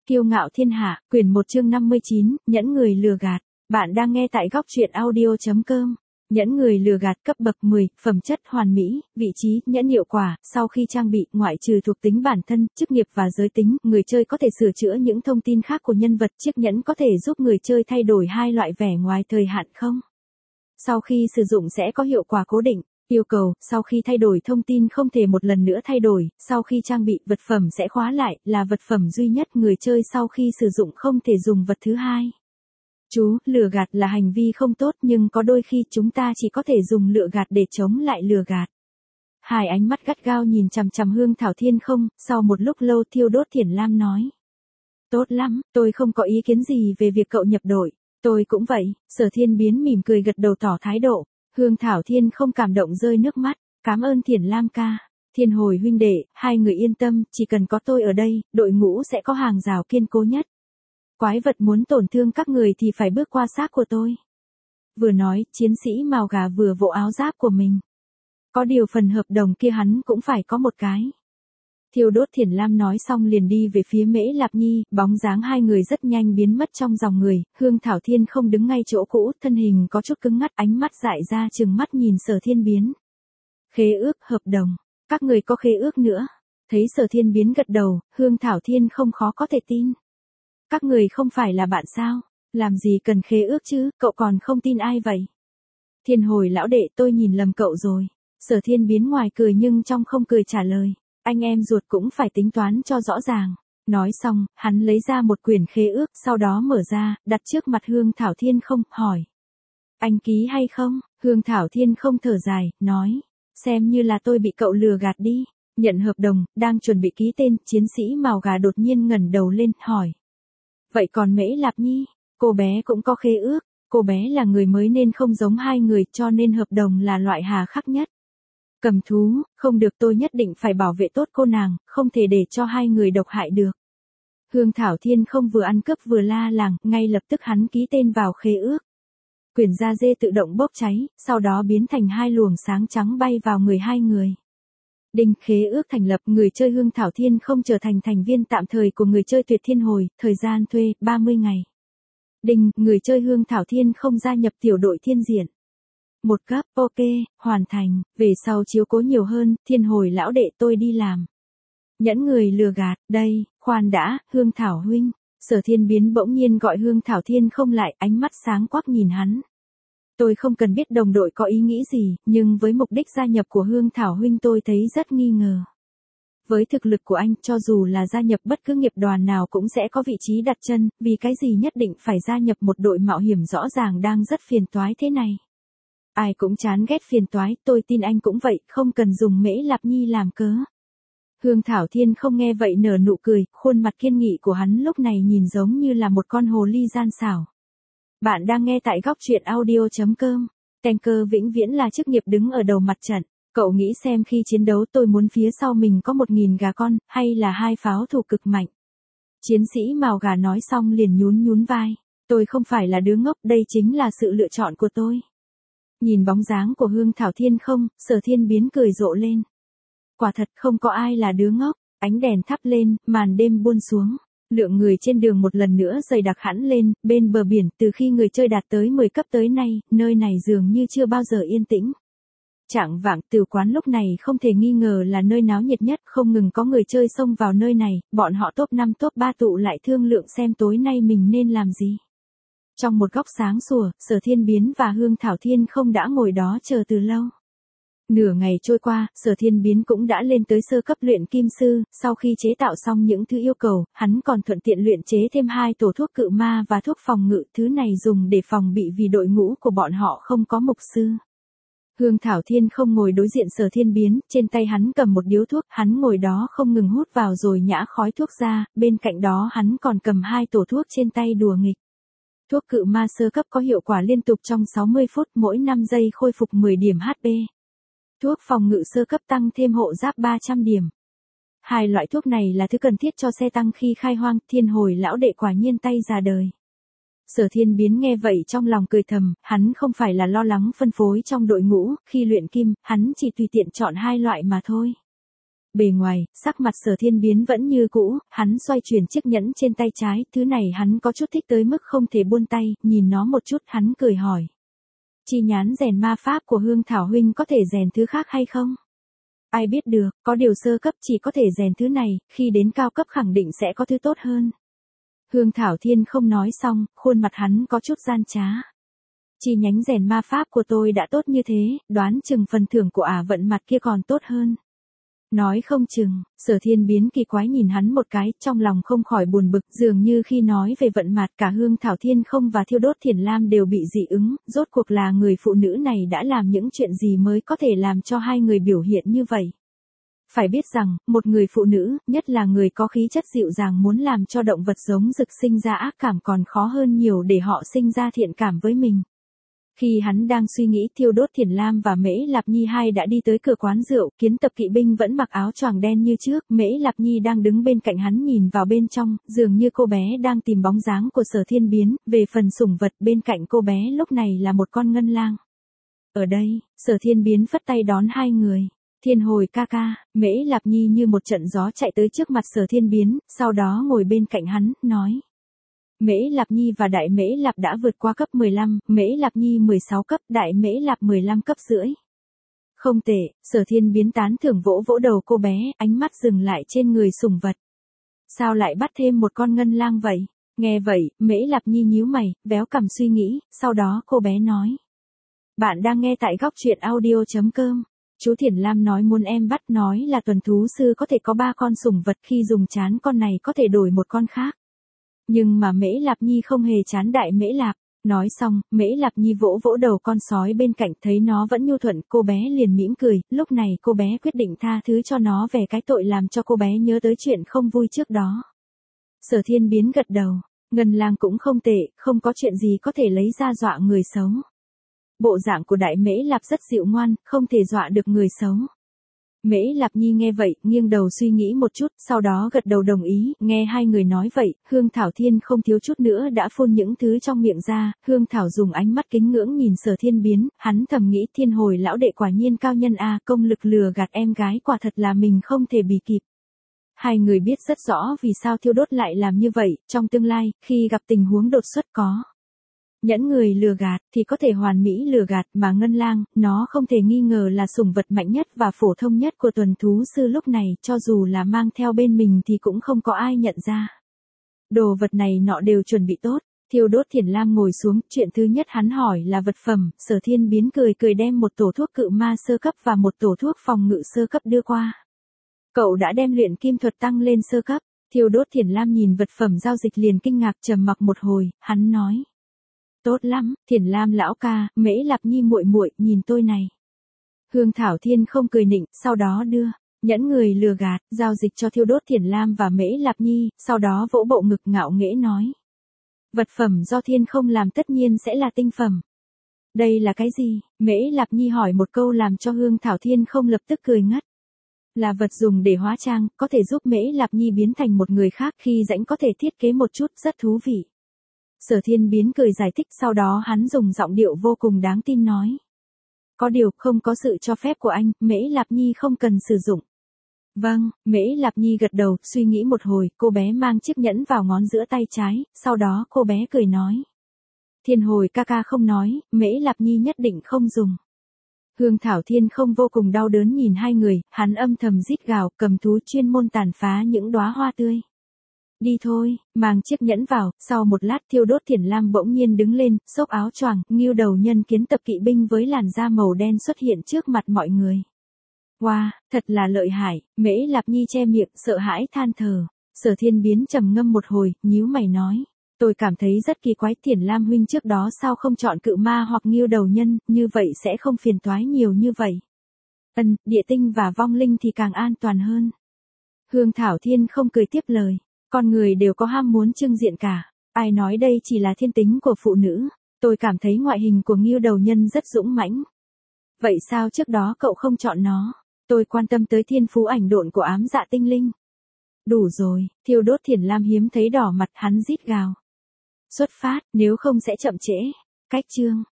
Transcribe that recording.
Kiêu ngạo thiên hạ, quyển 1 chương 59, nhẫn người lừa gạt. Bạn đang nghe tại góc truyện audio.com. Nhẫn người lừa gạt cấp bậc 10, phẩm chất hoàn mỹ, vị trí, nhẫn hiệu quả, sau khi trang bị, ngoại trừ thuộc tính bản thân, chức nghiệp và giới tính, người chơi có thể sửa chữa những thông tin khác của nhân vật. Chiếc nhẫn có thể giúp người chơi thay đổi hai loại vẻ ngoài thời hạn không. Sau khi sử dụng sẽ có hiệu quả cố định. Yêu cầu, sau khi thay đổi thông tin không thể một lần nữa thay đổi, sau khi trang bị, vật phẩm sẽ khóa lại, là vật phẩm duy nhất người chơi sau khi sử dụng không thể dùng vật thứ hai. Chú, lừa gạt là hành vi không tốt nhưng có đôi khi chúng ta chỉ có thể dùng lừa gạt để chống lại lừa gạt. Hai ánh mắt gắt gao nhìn chằm chằm Hương Thảo Thiên không, sau một lúc lâu Thiêu Đốt Thiển Lam nói. Tốt lắm, tôi không có ý kiến gì về việc cậu nhập đội, tôi cũng vậy, Sở Thiên Biến mỉm cười gật đầu tỏ thái độ. Hương Thảo Thiên không cảm động rơi nước mắt, cảm ơn Thiển Lam ca. Thiên Hồi huynh đệ, hai người yên tâm, chỉ cần có tôi ở đây, đội ngũ sẽ có hàng rào kiên cố nhất. Quái vật muốn tổn thương các người thì phải bước qua xác của tôi. Vừa nói, chiến sĩ mào gà vừa vỗ áo giáp của mình. Có điều phần hợp đồng kia hắn cũng phải có một cái. Thiêu Đốt Thiển Lam nói xong liền đi về phía Mễ Lạp Nhi, bóng dáng hai người rất nhanh biến mất trong dòng người, Hương Thảo Thiên không đứng ngay chỗ cũ, thân hình có chút cứng ngắc, ánh mắt dại ra trừng mắt nhìn Sở Thiên Biến. Khế ước, hợp đồng, các người có khế ước nữa. Thấy Sở Thiên Biến gật đầu, Hương Thảo Thiên không khó có thể tin. Các người không phải là bạn sao, làm gì cần khế ước chứ, cậu còn không tin ai vậy? Thiên Hồi lão đệ, tôi nhìn lầm cậu rồi. Sở Thiên Biến ngoài cười nhưng trong không cười trả lời. Anh em ruột cũng phải tính toán cho rõ ràng. Nói xong, hắn lấy ra một quyển khế ước, sau đó mở ra, đặt trước mặt Hương Thảo Thiên không, hỏi. Anh ký hay không? Hương Thảo Thiên không thở dài, nói. Xem như là tôi bị cậu lừa gạt đi. Nhận hợp đồng, đang chuẩn bị ký tên, chiến sĩ mào gà đột nhiên ngẩng đầu lên, hỏi. Vậy còn Mễ Lạp Nhi, cô bé cũng có khế ước, cô bé là người mới nên không giống hai người cho nên hợp đồng là loại hà khắc nhất. Cầm thú, không được, tôi nhất định phải bảo vệ tốt cô nàng, không thể để cho hai người độc hại được. Hương Thảo Thiên không vừa ăn cướp vừa la làng, ngay lập tức hắn ký tên vào khế ước. Quyển da dê tự động bốc cháy, sau đó biến thành hai luồng sáng trắng bay vào người hai người. Đinh, khế ước thành lập, người chơi Hương Thảo Thiên không trở thành thành viên tạm thời của người chơi Tuyệt Thiên Hồi, thời gian thuê, 30 ngày. Đinh, người chơi Hương Thảo Thiên không gia nhập tiểu đội thiên diện. Một cấp, ok, hoàn thành, về sau chiếu cố nhiều hơn, Thiên Hồi lão đệ tôi đi làm. Nhẫn người lừa gạt, đây, khoan đã, Hương Thảo huynh. Sở Thiên Biến bỗng nhiên gọi Hương Thảo Thiên không lại, ánh mắt sáng quắc nhìn hắn. Tôi không cần biết đồng đội có ý nghĩ gì, nhưng với mục đích gia nhập của Hương Thảo huynh tôi thấy rất nghi ngờ. Với thực lực của anh, cho dù là gia nhập bất cứ nghiệp đoàn nào cũng sẽ có vị trí đặt chân, vì cái gì nhất định phải gia nhập một đội mạo hiểm rõ ràng đang rất phiền toái thế này. Ai cũng chán ghét phiền toái, tôi tin anh cũng vậy, không cần dùng Mễ Lạp Nhi làm cớ. Hương Thảo Thiên không nghe vậy nở nụ cười, khuôn mặt kiên nghị của hắn lúc này nhìn giống như là một con hồ ly gian xảo. Bạn đang nghe tại góc truyện audio.com. Tanker vĩnh viễn là chức nghiệp đứng ở đầu mặt trận. Cậu nghĩ xem khi chiến đấu tôi muốn phía sau mình có 1000 gà con, hay là hai pháo thủ cực mạnh. Chiến sĩ mào gà nói xong liền nhún vai. Tôi không phải là đứa ngốc, đây chính là sự lựa chọn của tôi. Nhìn bóng dáng của Hương Thảo Thiên không, Sở Thiên Biến cười rộ lên. Quả thật không có ai là đứa ngốc, ánh đèn thắp lên, màn đêm buông xuống. Lượng người trên đường một lần nữa dày đặc hẳn lên, bên bờ biển, từ khi người chơi đạt tới 10 cấp tới nay, nơi này dường như chưa bao giờ yên tĩnh. Chạng vạng, Tử quán lúc này không thể nghi ngờ là nơi náo nhiệt nhất, không ngừng có người chơi xông vào nơi này, bọn họ top 5 top 3 tụ lại thương lượng xem tối nay mình nên làm gì. Trong một góc sáng sủa, Sở Thiên Biến và Hương Thảo Thiên không đã ngồi đó chờ từ lâu. Nửa ngày trôi qua, Sở Thiên Biến cũng đã lên tới sơ cấp luyện kim sư, sau khi chế tạo xong những thứ yêu cầu, hắn còn thuận tiện luyện chế thêm 2 tổ thuốc cự ma và thuốc phòng ngự, thứ này dùng để phòng bị vì đội ngũ của bọn họ không có mục sư. Hương Thảo Thiên không ngồi đối diện Sở Thiên Biến, trên tay hắn cầm một điếu thuốc, hắn ngồi đó không ngừng hút vào rồi nhả khói thuốc ra, bên cạnh đó hắn còn cầm 2 tổ thuốc trên tay đùa nghịch. Thuốc cự ma sơ cấp có hiệu quả liên tục trong 60 phút, mỗi 5 giây khôi phục 10 điểm HP. Thuốc phòng ngự sơ cấp tăng thêm hộ giáp 300 điểm. Hai loại thuốc này là thứ cần thiết cho xe tăng khi khai hoang, Thiên Hồi lão đệ quả nhiên tay già đời. Sở Thiên Biến nghe vậy trong lòng cười thầm, hắn không phải là lo lắng phân phối trong đội ngũ, khi luyện kim, hắn chỉ tùy tiện chọn 2 loại mà thôi. Bề ngoài, sắc mặt Sở Thiên Biến vẫn như cũ, hắn xoay chuyển chiếc nhẫn trên tay trái, thứ này hắn có chút thích tới mức không thể buông tay, nhìn nó một chút hắn cười hỏi. Chi nhán rèn ma pháp của Hương Thảo huynh có thể rèn thứ khác hay không? Ai biết được, có điều sơ cấp chỉ có thể rèn thứ này, khi đến cao cấp khẳng định sẽ có thứ tốt hơn. Hương Thảo Thiên không nói xong, khuôn mặt hắn có chút gian trá. Chi nhánh rèn ma pháp của tôi đã tốt như thế, đoán chừng phần thưởng của ả vận mặt kia còn tốt hơn. Nói không chừng, Sở Thiên Biến kỳ quái nhìn hắn một cái, trong lòng không khỏi buồn bực, dường như khi nói về vận mặt cả Hương Thảo Thiên không và Thiêu Đốt Thiền Lam đều bị dị ứng, rốt cuộc là người phụ nữ này đã làm những chuyện gì mới có thể làm cho hai người biểu hiện như vậy. Phải biết rằng, một người phụ nữ, nhất là người có khí chất dịu dàng muốn làm cho động vật giống rực sinh ra ác cảm còn khó hơn nhiều để họ sinh ra thiện cảm với mình. Khi hắn đang suy nghĩ, Thiêu Đốt Thiền Lam và Mễ Lạp Nhi hai đã đi tới cửa quán rượu, Kiến Tập kỵ binh vẫn mặc áo choàng đen như trước, Mễ Lạp Nhi đang đứng bên cạnh hắn nhìn vào bên trong, dường như cô bé đang tìm bóng dáng của Sở Thiên Biến, về phần sủng vật bên cạnh cô bé lúc này là một con ngân lang. Ở đây, Sở Thiên Biến phất tay đón hai người. Thiên Hồi ca ca, Mễ Lạp Nhi như một trận gió chạy tới trước mặt Sở Thiên Biến, sau đó ngồi bên cạnh hắn, nói. Mễ Lạp Nhi và Đại Mễ Lạp đã vượt qua cấp 15, Mễ Lạp Nhi 16 cấp, Đại Mễ Lạp 15 cấp rưỡi. Không tệ, Sở Thiên Biến tán thưởng vỗ vỗ đầu cô bé, ánh mắt dừng lại trên người sủng vật. Sao lại bắt thêm một con ngân lang vậy? Nghe vậy, Mễ Lạp Nhi nhíu mày, véo cằm suy nghĩ, sau đó cô bé nói. Bạn đang nghe tại góc truyện audio.com. Chú Thiền Lam nói muốn em bắt, nói là tuần thú sư có thể có 3 con sủng vật, khi dùng chán con này có thể đổi một con khác. Nhưng mà Mễ Lạp Nhi không hề chán Đại Mễ Lạp. Nói xong, Mễ Lạp Nhi vỗ vỗ đầu con sói bên cạnh, thấy nó vẫn nhu thuận, cô bé liền mỉm cười, lúc này cô bé quyết định tha thứ cho nó về cái tội làm cho cô bé nhớ tới chuyện không vui trước đó. Sở Thiên Biến gật đầu, ngân lang cũng không tệ, không có chuyện gì có thể lấy ra dọa người xấu. Bộ dạng của Đại Mễ Lạp rất dịu ngoan, không thể dọa được người xấu. Mễ Lạp Nhi nghe vậy, nghiêng đầu suy nghĩ một chút, sau đó gật đầu đồng ý, nghe hai người nói vậy, Hương Thảo Thiên không thiếu chút nữa đã phun những thứ trong miệng ra, Hương Thảo dùng ánh mắt kính ngưỡng nhìn Sở Thiên Biến, hắn thầm nghĩ Thiên Hồi lão đệ quả nhiên cao nhân a, công lực lừa gạt em gái quả thật là mình không thể bì kịp. Hai người biết rất rõ vì sao Thiêu Đốt lại làm như vậy, trong tương lai, khi gặp tình huống đột xuất có nhẫn người lừa gạt thì có thể hoàn mỹ lừa gạt, mà ngân lang, nó không thể nghi ngờ là sủng vật mạnh nhất và phổ thông nhất của tuần thú sư lúc này, cho dù là mang theo bên mình thì cũng không có ai nhận ra. Đồ vật này nọ đều chuẩn bị tốt, Thiêu Đốt Thiền Lam ngồi xuống, chuyện thứ nhất hắn hỏi là vật phẩm, Sở Thiên Biến cười cười đem một tổ thuốc cự ma sơ cấp và một tổ thuốc phòng ngự sơ cấp đưa qua. Cậu đã đem luyện kim thuật tăng lên sơ cấp, Thiêu Đốt Thiền Lam nhìn vật phẩm giao dịch liền kinh ngạc trầm mặc một hồi, hắn nói. Tốt lắm, Thiền Lam lão ca, Mễ Lạp Nhi muội muội, nhìn tôi này. Hương Thảo Thiên không cười nịnh, sau đó đưa nhẫn người lừa gạt, giao dịch cho Thiêu Đốt Thiền Lam và Mễ Lạp Nhi, sau đó vỗ bộ ngực ngạo nghễ nói. Vật phẩm do thiên không làm tất nhiên sẽ là tinh phẩm. Đây là cái gì? Mễ Lạp Nhi hỏi một câu làm cho Hương Thảo Thiên không lập tức cười ngất. Là vật dùng để hóa trang, có thể giúp Mễ Lạp Nhi biến thành một người khác, khi rảnh có thể thiết kế một chút, rất thú vị. Sở Thiên Biến cười giải thích, sau đó hắn dùng giọng điệu vô cùng đáng tin nói. Có điều, không có sự cho phép của anh, Mễ Lạp Nhi không cần sử dụng. Vâng, Mễ Lạp Nhi gật đầu, suy nghĩ một hồi, cô bé mang chiếc nhẫn vào ngón giữa tay trái, sau đó cô bé cười nói. Thiên Hồi ca ca không nói, Mễ Lạp Nhi nhất định không dùng. Hương Thảo Thiên không vô cùng đau đớn nhìn hai người, hắn âm thầm rít gào, cầm thú chuyên môn tàn phá những đóa hoa tươi. Đi thôi, mang chiếc nhẫn vào, sau một lát Thiêu Đốt Thiền Lam bỗng nhiên đứng lên, xốc áo choàng, ngưu đầu nhân Kiến Tập kỵ binh với làn da màu đen xuất hiện trước mặt mọi người. Wow, thật là lợi hại, Mễ Lạp Nhi che miệng, sợ hãi than thở. Sở Thiên Biến trầm ngâm một hồi, nhíu mày nói. Tôi cảm thấy rất kỳ quái, Thiền Lam huynh trước đó sao không chọn cự ma hoặc ngưu đầu nhân, như vậy sẽ không phiền toái nhiều như vậy. Địa tinh và vong linh thì càng an toàn hơn. Hương Thảo Thiên không cười tiếp lời. Con người đều có ham muốn trưng diện cả. Ai nói đây chỉ là thiên tính của phụ nữ. Tôi cảm thấy ngoại hình của ngưu đầu nhân rất dũng mãnh. Vậy sao trước đó cậu không chọn nó? Tôi quan tâm tới thiên phú ảnh độn của ám dạ tinh linh. Đủ rồi, Thiêu Đốt Thiền Lam hiếm thấy đỏ mặt, hắn rít gào. Xuất phát, nếu không sẽ chậm trễ. Cách chương.